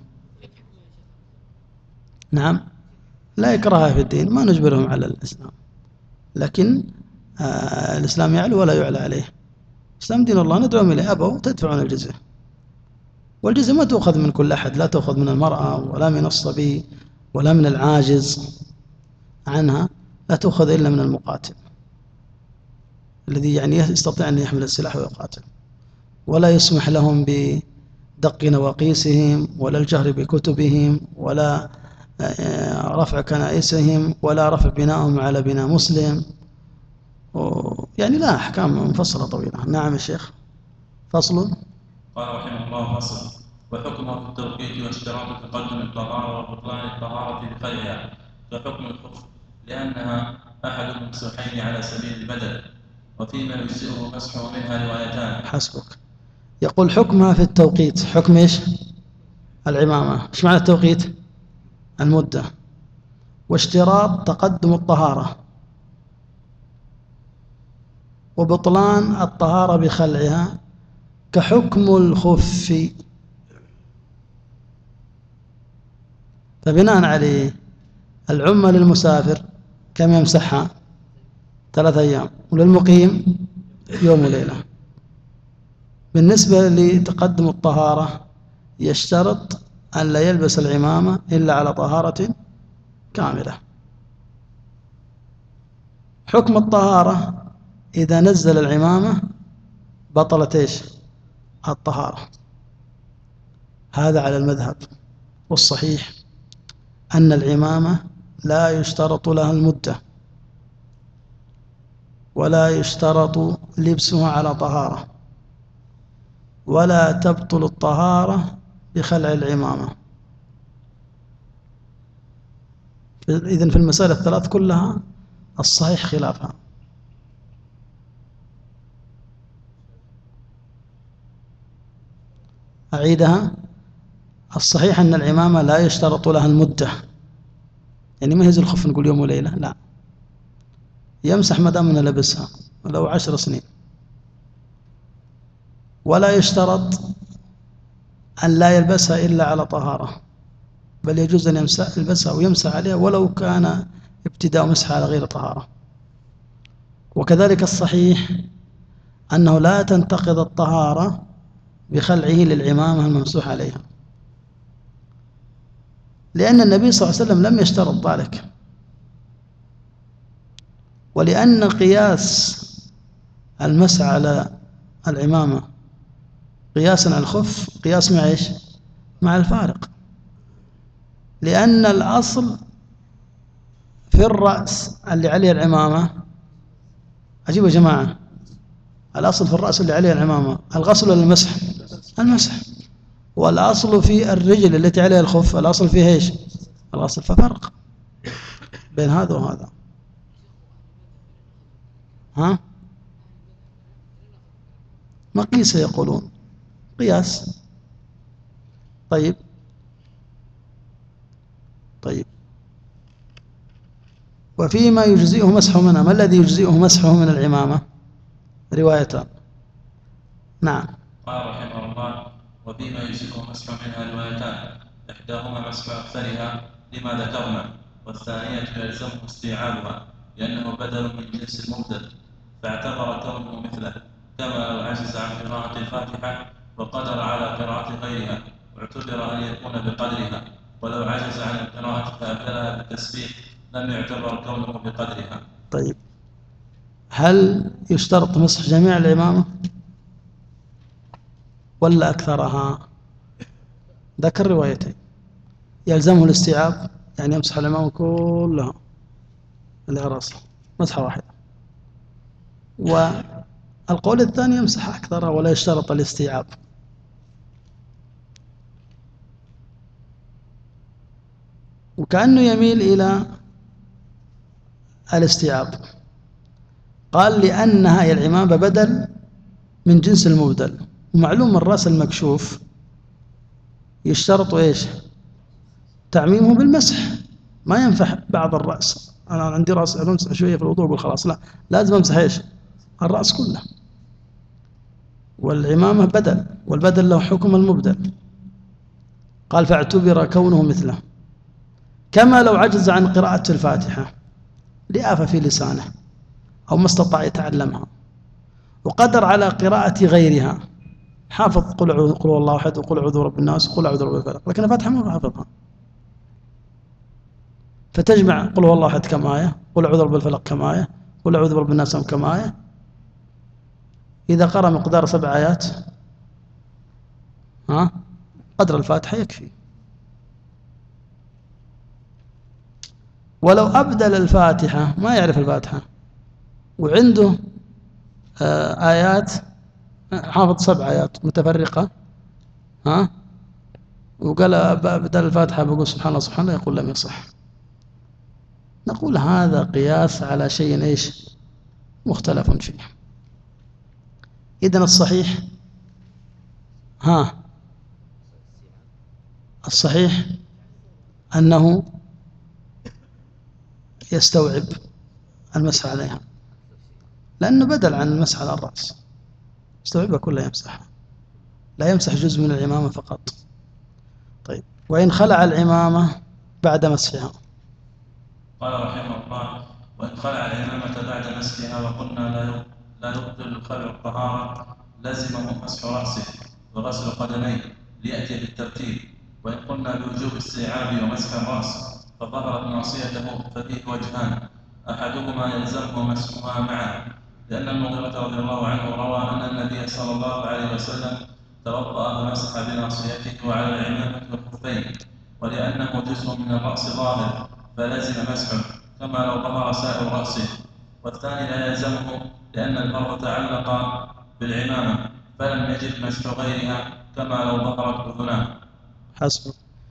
نعم. لا يكرهها في الدين، ما نجبرهم على الإسلام، لكن آه الإسلام يعلو ولا يعلى عليه. الإسلام دين الله ندعوهم إليه، أبوا تدفعون الجزية. والجزية ما تأخذ من كل أحد، لا تأخذ من المرأة ولا من الصبي ولا من العاجز عنها لا تؤخذ إلا من المقاتل الذي يعني يستطيع أن يحمل السلاح ويقاتل، ولا يسمح لهم بدق نواقيسهم ولا الجهر بكتبهم ولا رفع كنائسهم ولا رفع بنائهم على بناء مسلم، يعني لا أحكام مفصلة طويلة. نعم يا شيخ. فصل. قال رحمه الله: فصل. وحكمه في التوقيت واشتراط تقدم الطهارة وبطلان الطهارة بخلعها كحكم الخف، لأنها أحد الممسوحين على سبيل البدل، وفيما يجزئه مسحه منها روايتان. حسبك. يقول حكمها في التوقيت. حكم إيش؟ العمامة. إيش معنى التوقيت؟ المدة. واشتراط تقدم الطهارة وبطلان الطهارة بخلعها كحكم الخف. فبناء عليه العمة للمسافر كم يمسحها؟ ثلاثة أيام، وللمقيم يوم وليلة. بالنسبة لتقدم الطهارة يشترط أن لا يلبس العمامة إلا على طهارة كاملة. حكم الطهارة إذا نزل العمامة بطلت إيش؟ الطهارة. هذا على المذهب، والصحيح أن العمامة لا يشترط لها المدة ولا يشترط لبسها على طهارة، ولا تبطل الطهارة بخلع العمامة. إذن في المسائل الثلاث كلها الصحيح خلافها. أعيدها: الصحيح أن العمامة لا يشترط لها المدة، يعني ما يهز الخف نقول يوم وليلة، لا، يمسح ما دام أنه لبسها ولو عشر سنين. ولا يشترط أن لا يلبسها إلا على طهارة، بل يجوز أن يلبسها ويمسح عليها ولو كان ابتداء مسح على غير طهارة. وكذلك الصحيح أنه لا تنتقض الطهارة بخلعه للعمامة الممسوح عليها، لأن النبي صلى الله عليه وسلم لم يشترط ذلك، ولأن قياس المسح على العمامة قياسا على الخف قياس مع إيش؟ مع الفارق، لأن الأصل في الرأس اللي عليه العمامة، عجيب يا جماعة، الأصل في الرأس اللي عليه العمامة الغسل ولا المسح؟ المسح. والأصل في الرجل التي عليها الخف الأصل فيها إيش؟ الغسل. ففرق بين هذا وهذا. ها؟ مقيسة يقولون، قياس. طيب طيب وفيما يجزئه مسحه منها، ما الذي يجزئه مسحه من العمامة؟ روايتان. نعم. قال رحمه الله: وفيما يجزئه مسح منها روايتان، إحداهما مسح أكثرها لما ذكرنا، والثانية يلزمه استيعابها لأنه بدل من جنس المبدل، فاعتبر كونه مثله، كما لو عجز عن قراءة الفاتحة وقدر على قراءة غيرها واعتبر أن يكون بقدرها، ولو عجز عن القراءة فأبدلها بالتسبيح لم يعتبر كونه بقدرها. طيب هل يشترط مسح جميع العمامة ولا أكثرها؟ ذكر روايتين، يلزمه الاستيعاب يعني يمسح العمامة كلها اللي على رأسه مسحة واحدة، والقول الثاني يمسح أكثرها ولا يشترط الاستيعاب. وكأنه يميل إلى الاستيعاب. قال لأنها هي العمامة بدل من جنس المبدل، ومعلوم الرأس المكشوف يشترط إيش؟ تعميمه بالمسح، ما ينفع بعض الرأس. أنا عندي رأس أمسح شوية في الوضوء أقول خلاص، لا، لازم أمسح إيش؟ الرأس كله. والعمامة بدل، والبدل له حكم المبدل. قال فاعتبر كونه مثله، كما لو عجز عن قراءة الفاتحة لآفة في لسانه أو ما استطاع يتعلمها، وقدر على قراءة غيرها، حافظ قل قل والله أحد وقل أعوذ برب الناس وقل أعوذ برب الفلق، لكن الفاتحة ما حافظها، فتجمع قل هو الله أحد كم آية، قل أعوذ برب الفلق كم آية، قل أعوذ برب الناس كم آية. إذا قرأ مقدار سبع آيات ها قدر الفاتحة يكفي. ولو أبدل الفاتحة ما يعرف الفاتحة وعنده آيات حافظ سبع آيات متفرقة ها وقال بدل الفاتحة بقول سبحان الله سبحان الله، يقول لم يصح. نقول هذا قياس على شيء إيش مختلف فيه. إذن الصحيح ها الصحيح أنه يستوعب المسح عليها، لأنه بدل عن المسح على الرأس، يستوعبها كلها يمسحها، لا يمسح جزء من العمامة فقط. طيب وإن خلع العمامة بعد مسحها؟ قال رحمه الله: وإن خلع العمامة بعد مسحها وقلنا لا لا يبطل الخلع الطهارة لزمه مسح رأسه وغسل قدميه ليأتي بالترتيب. وإن قلنا بوجوب استيعاب ومسح الرأس فظهرت ناصيته ففيه وجهان، أحدهما يلزمه مسحها معا، لأن المغيرة رضي الله عنه روى أن النبي صلى الله عليه وسلم توضأ ومسح بناصيته وعلى العمامة والخفين، ولأنه جزء من الرأس ظاهر فلزم مسحه كما لو ظهر سائر رأسه. والثاني لا يلزمه لأن الفرض تعلق بالعمامة فلم يجب مسح غيرها كما لو ظهرت أذناه. حسب.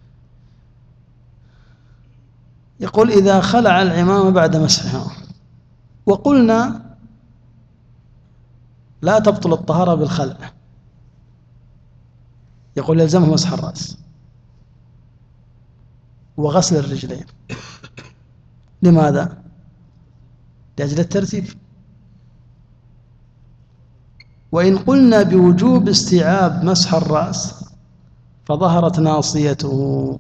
يقول إذا خلع العمامة بعد مسحها وقلنا لا تبطل الطهارة بالخلع، يقول يلزمه مسح الرأس وغسل الرجلين. لماذا؟ لأجل الترتيب. وإن قلنا بوجوب استيعاب مسح الرأس فظهرت ناصيته،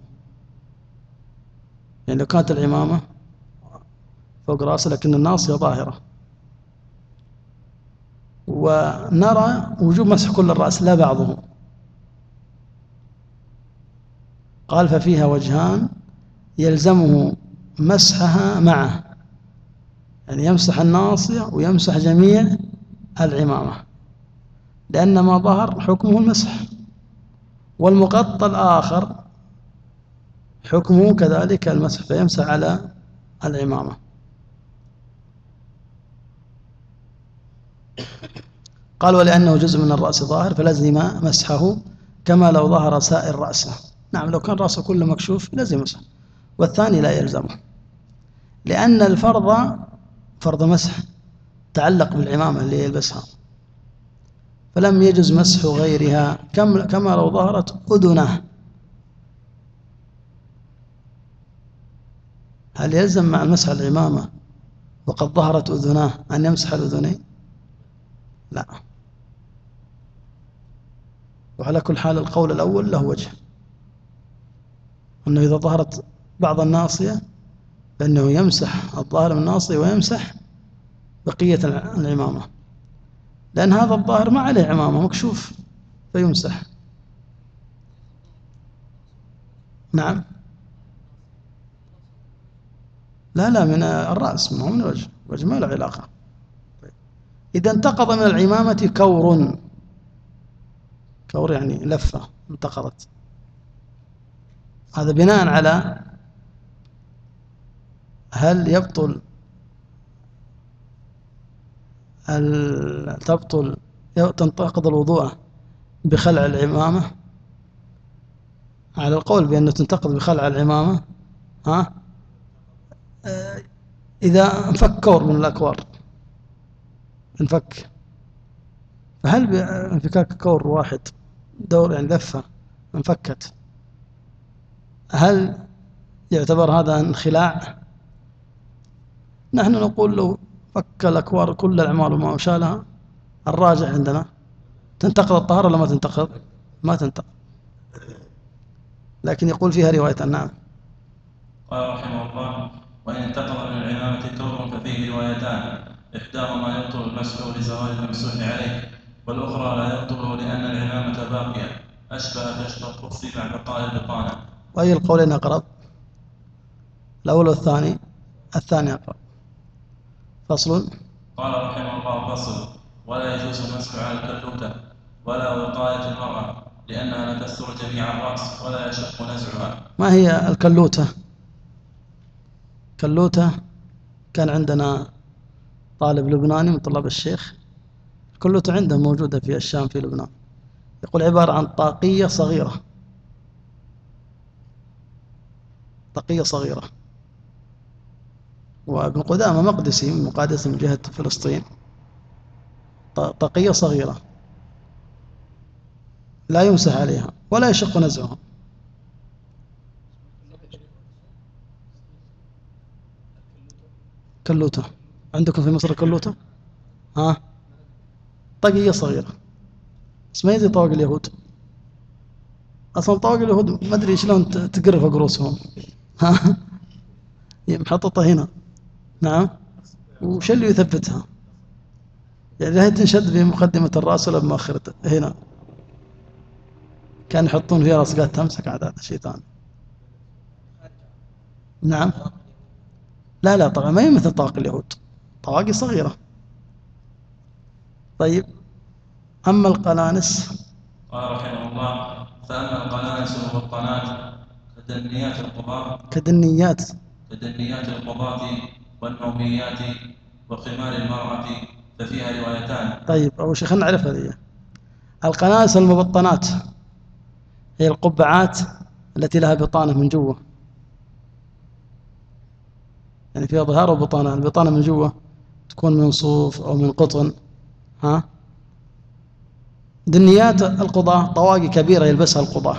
يعني لو كانت العمامة فوق رأسه لكن الناصية ظاهرة، ونرى وجوب مسح كل الرأس لا بعضه. قال ففيها وجهان، يلزمه مسحها معه، يعني يمسح الناصية ويمسح جميع العمامة، لأن ما ظهر حكمه المسح، والمغطى الآخر حكمه كذلك المسح فيمسح على العمامة. قال ولأنه جزء من الرأس ظاهر فلزم مسحه كما لو ظهر سائر رأسه. نعم لو كان رأسه كله مكشوف لازم مسح. والثاني لا يلزمه، لأن الفرض فرض مسح تعلق بالعمامة اللي يلبسها، فلم يجز مسح غيرها كما لو ظهرت أذنه. هل يلزم مع المسح العمامة وقد ظهرت أذناه أن يمسح الأذنين؟ لا. وعلى كل حال القول الأول له وجه، أنه إذا ظهرت بعض الناصية فإنه يمسح الظاهر من الناصية ويمسح بقية العمامة، لأن هذا الظاهر ما عليه عمامة مكشوف فيمسح. نعم لا لا من الرأس، ما هو من الوجه، الوجه ما له علاقة. إذا انتقض من العمامة كور، كور يعني لفة انتقضت، هذا بناء على هل يبطل تبطل تنتقض الوضوء بخلع العمامة؟ على القول بأنه تنتقض بخلع العمامة ها إذا انفك كور من الأكوار، انفك، فهل بانفكاك كور واحد دور يعني لفة انفكت هل يعتبر هذا انخلاع؟ نحن نقول لو فك الأكوار كل الأعمال وما شالها الراجع عندنا تنتقض الطهارة ولا ما تنتقض؟ ما تنتقض، لكن يقول فيها رواية. نعم. قال رحمه الله: وإن انتقض من العمامة كور ففيه روايتان، إحداهما يبطل المسح لزوال الممسوح عليه، والأخرى لا يبطل لأن العمامة باقية أشبه كشف الخف مع بقاء البطانة. وأي القولين أقرب؟ الأول والثاني. الثاني أقرب. فصل. قال رحمه الله: فصل. ولا يجوز المسح على الكلوتة ولا وقاية المرأة لأنها لا تستر جميع الرأس ولا يشق نزعها. ما هي الكلوتة؟ كلوتة كان عندنا طالب لبناني من طلاب الشيخ، الكلوتة عنده موجودة في الشام في لبنان، يقول عبارة عن طاقية صغيرة، طاقية صغيرة. وابن قدامة مقدسي من مقادس من جهة فلسطين، طاقية صغيرة لا يمسح عليها ولا يشق نزعها. كلوتة عندكم في مصر كلوتة؟ ها، طاقية صغيرة بس ما يزي طواق اليهود. أصلا طواق اليهود ما أدري شلون تقر فوق رؤوسهم. ها، هي محططة هنا. نعم. وش اللي يثبتها؟ يعني لا تنشد بمقدمة الرأس ولا بمؤخرته هنا. كان يحطون فيها رصقات تمسك عاد، هذا شيء ثاني. نعم. لا لا طبعا ما هي مثل طواق اليهود، طواقي صغيرة. طيب أما القلانس. قال رحمه الله: فأما القلانس والبطانات كدنيات القضاة كدنيات كدنيات القضاة والنوميات وخمار المرأة ففيها روايتان. طيب أول شيء خلينا نعرف هذه. القناص المبطنات هي القبعات التي لها بطانة من جوا، يعني فيها ظهار وبطانة. البطانة من جوا تكون من صوف أو من قطن. ها. دنيات القضاة طواقي كبيرة يلبسها القضاة،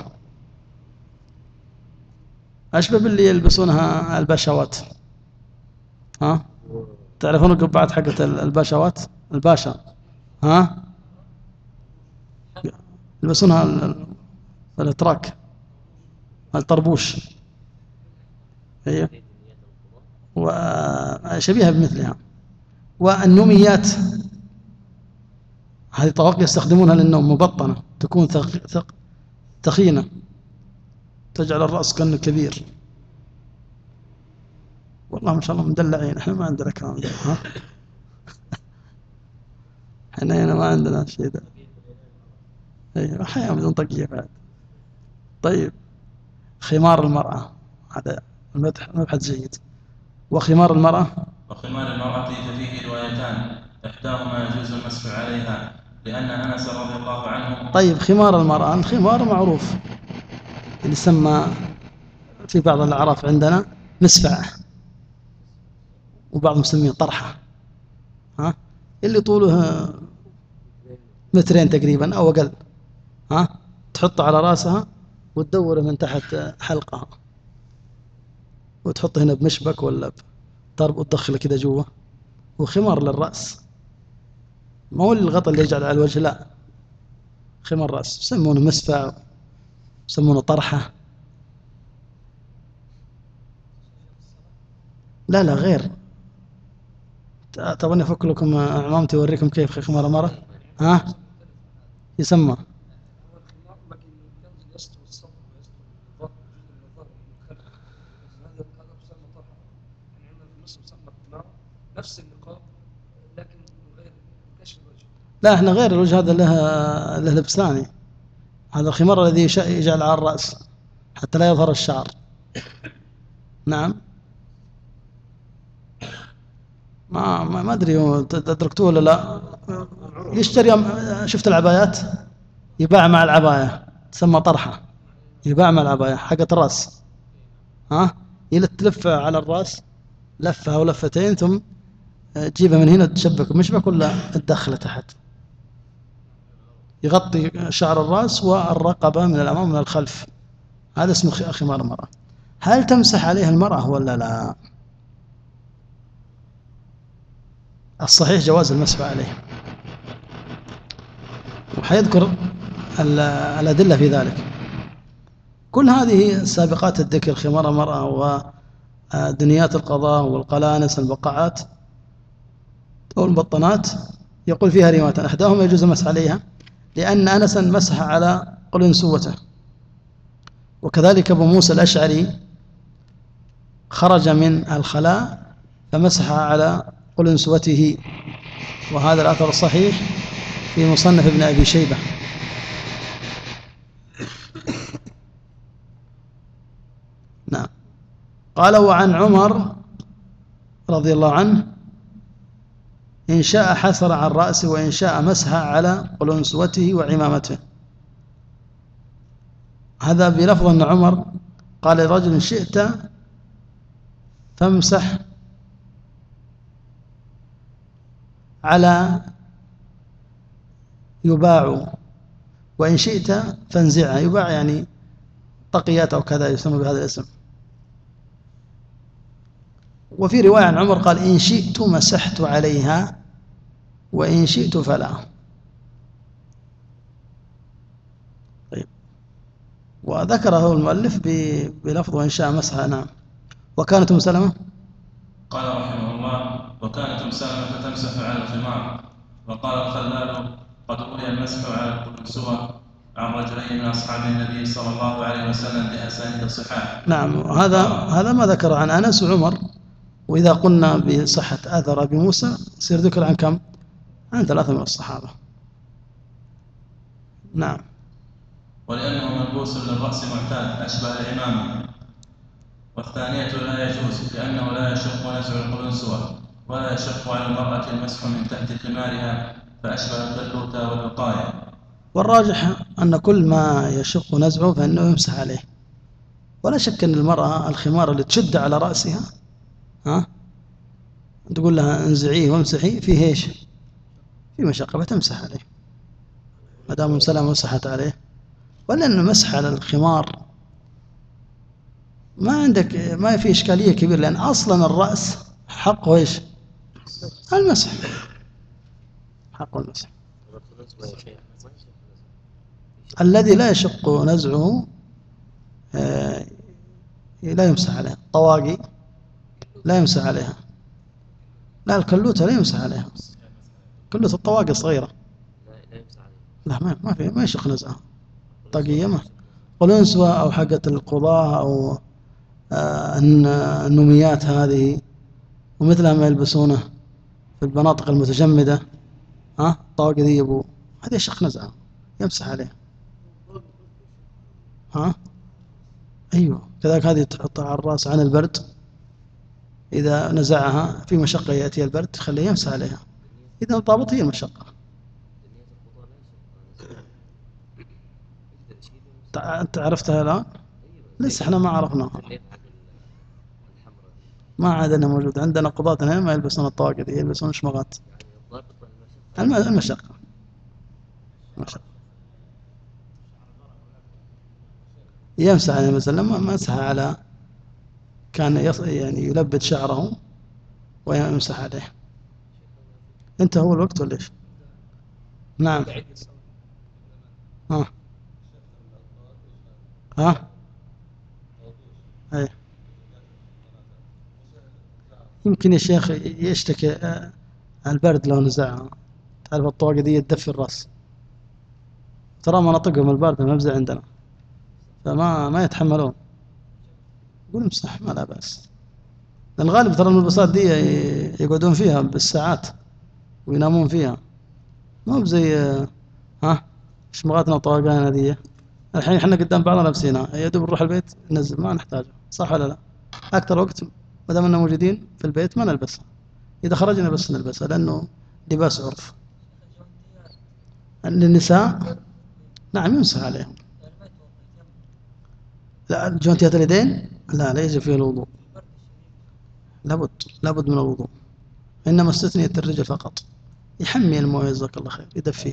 أشبه باللي يلبسونها الباشوات. ها، تعرفون القبعات حقت الباشوات؟ الباشا ها يلبسونها الاتراك، الطربوش. ايوه، وشبيهة بمثلها. والنوميات هذه طواقي يستخدمونها للنوم، مبطنة تكون ثق... ثق... ثخينة تجعل الرأس كأنه كبير. والله ما شاء الله مدلعين، احنا ما عندنا كلام ده. ها، احنا هنا ما عندنا شيء ده. ايوه احيانا بدون طقية بعد. طيب خمار المرأة، هذا مبحث جيد. وخمار المرأة وخمار المرأة ففيه روايتان، إحداهما يجوز المسح عليها لأن أنس رضي الله عنه. طيب خمار المرأة، الخمار معروف اللي يسمى في بعض الأعراف عندنا مسفع، وبعضهم يسميه طرحة. ها، اللي طوله مترين تقريبا أو أقل. ها، تحطه على رأسها وتدوره من تحت حلقها وتحطه هنا بمشبك ولا بطرب وتدخله كذا جوا. وخمار للرأس، ما هو الغطاء اللي يجعل على الوجه، لا، خمار رأس. يسمونه مسفع، يسمونه طرحة. لا لا غير. تبغوني أفك لكم عمامتي وأوريكم كيف خمار المرأة؟ ها، يسمى نفس النقاب لكن غير كشف الوجه. لا احنا غير الوجه، هذا له له لبس ثاني. هذا الخمار الذي يجعل على الرأس حتى لا يظهر الشعر. نعم. ما ما, ما ادري تدركتوه ولا لا. يشتري، شفت العبايات يباع مع العباية، تسمى طرحة، يباع مع العباية حقت الرأس. ها، يلف على الرأس لفة أو لفتين، ثم تجيبها من هنا تشبك بمشبك ولا تدخله تحت، يغطي شعر الرأس والرقبة من الأمام ومن الخلف. هذا اسمه خمار المرأة. هل تمسح عليها المرأة ولا لا؟ الصحيح جواز المسح عليه، وحيذكر الأدلة في ذلك. كل هذه سابقات الذكر، خمار المرأة ودنيات القضاء والقلانس والبقعات والمبطنات، يقول فيها روايات، أحداهما يجوز المسح عليها لأن أنسا مسح على قلنسوته. وكذلك أبو موسى الأشعري خرج من الخلاء فمسح على قلنسوته، وهذا الأثر الصحيح في مصنف ابن أبي شيبة. نعم. قال وعن عمر رضي الله عنه إن شاء حسر عن رأسه وإن شاء مسح على قلنسوته وعمامته. هذا بلفظ أن عمر قال لرجل إن شئت فامسح على يباع وإن شئت فانزعها. يباع يعني طقيات أو كذا يسمى بهذا الاسم. وفي رواية عن عمر قال إن شئت مسحت عليها وإن شئت فلا. طيب. وذكره المؤلف بلفظ وإن شاء مسح. نعم. وكانت أم سلمة قال رحمه الله وكانت أم سلمة تمسح على الخمار. وقال الخلال قد روي المسح على القلنسوة عن رجلين من أصحاب النبي صلى الله عليه وسلم بأسانيد صحاح. نعم. هذا هذا ما ذكر عن أنس وعمر. وإذا قلنا بصحة أثر أبي موسى يصير ذكر عن كم؟ عن ثلاثة من الصحابة. نعم. ولأنه ملبوس للرأس معتاد أشبه العمامة. والثانية لا يجوز لأنه لا يشق نزع القلنسوة ولا يشق على المرأة المسح من تحت خمارها فأشبه البلوتة والوقاية. والراجح أن كل ما يشق نزعه فإنه يمسح عليه. ولا شك أن المرأة الخمار اللي تشد على رأسها ها تقول لها انزعيه وامسحي فيه ايش؟ في مشقة فتمسح عليه ما دام ام سلمة مسحت عليه. ولأن المسح على الخمار ما عندك ما في إشكالية كبيرة، لأن أصلا الرأس حقه ايش؟ المسح. حق المسح. الذي لا يشق نزعه آه لا يمسح عليه. الطواقي لا يمسح عليها. لا الكلوتة لا يمسح عليها. كلوتة الطواقي صغيرة لا ما ما في ما يشق نزعها. طاقية ما قلنسوة أو حقة القضاة أو آه النوميات هذه ومثلها ما يلبسونه في المناطق المتجمدة ها الطواقي ذي يبو هذه يشق نزعها يمسح عليها. ها أيوة كذلك هذه تحطها على الرأس عن البرد إذا نزعها في مشقة يأتي البرد خليه يمسح عليها. إذا طابت هي المشقة. أنت عرفتها الآن؟ لسه احنا ما عرفناها. ما عادنا موجود عندنا قضاتنا ما يلبسون الطواقي دي يلبسون شماغات. المشقة المشقة يمسح عليه مثلا ما مسح على كان يعني يلبد شعره ويمسح عليه. انت هو الوقت ولا ايش؟ نعم. ها ها اي يمكن يا شيخ يشتكي البرد لو نزعها. تعرف الطواقي دي تدفي الراس ترى مناطقهم الباردة مفزع عندنا فما ما يتحملون. يقول امسح ما لا بأس. الغالب ترى الملبسات دي يقعدون فيها بالساعات وينامون فيها ما بزي ها شمغاتنا وطواقينا هذه. الحين احنا قدام بعضنا لابسينها يا دوب نروح البيت ننزل ما نحتاجها صح ولا لا؟ أكثر وقت ما دام اننا موجودين في البيت ما نلبسها. إذا خرجنا بس نلبسها لأنه لباس عرف. للنساء نعم يمسح عليهم. لا جوانتيات اليدين لا لا يجب فيه الوضوء. لابد لابد من الوضوء. إنما استثنية الرجل فقط يحمي المويه جزاك الله خير يدفيه.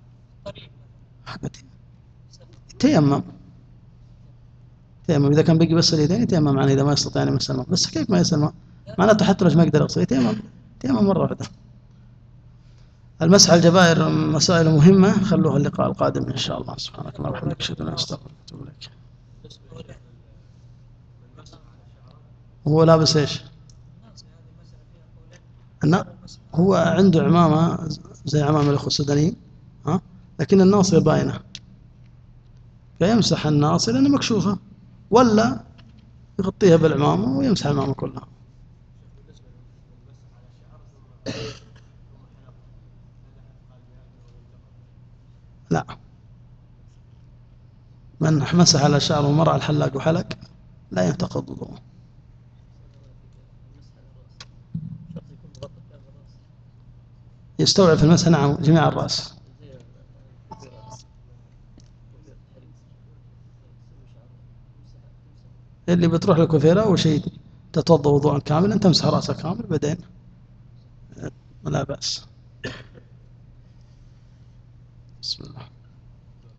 تيمم تيمم إذا كان بقي بس اليدين يتيمم عنه إذا ما يستطيع أن يمسح. بس كيف ما يسلم معناته حتى لو ما يقدر يغسل يتيمم تيمم مرة واحدة. المسح على الجبائر مسائل مهمة خلوها اللقاء القادم إن شاء الله. سبحانك اللهم وبحمدك أشهد أن لا إله إلا أنت أستغفرك وأتوب إليك. هو لابس إيش؟ لا هو عنده عمامة زي عمام الأخوة السودانيين ها لكن الناصية باينة فيمسح الناصية لأنها مكشوفة ولا يغطيها بالعمامة ويمسح العمامة كلها. لا، من مسح على شعره ومر الحلاق وحلق لا ينتقض وضوءه. يستوعب في المسح نعم جميع الرأس. اللي بتروح للكوفيرة وشيء تتوضأ وضوءا كاملا تمسح رأسك كامل بعدين لا بأس. بسم الله.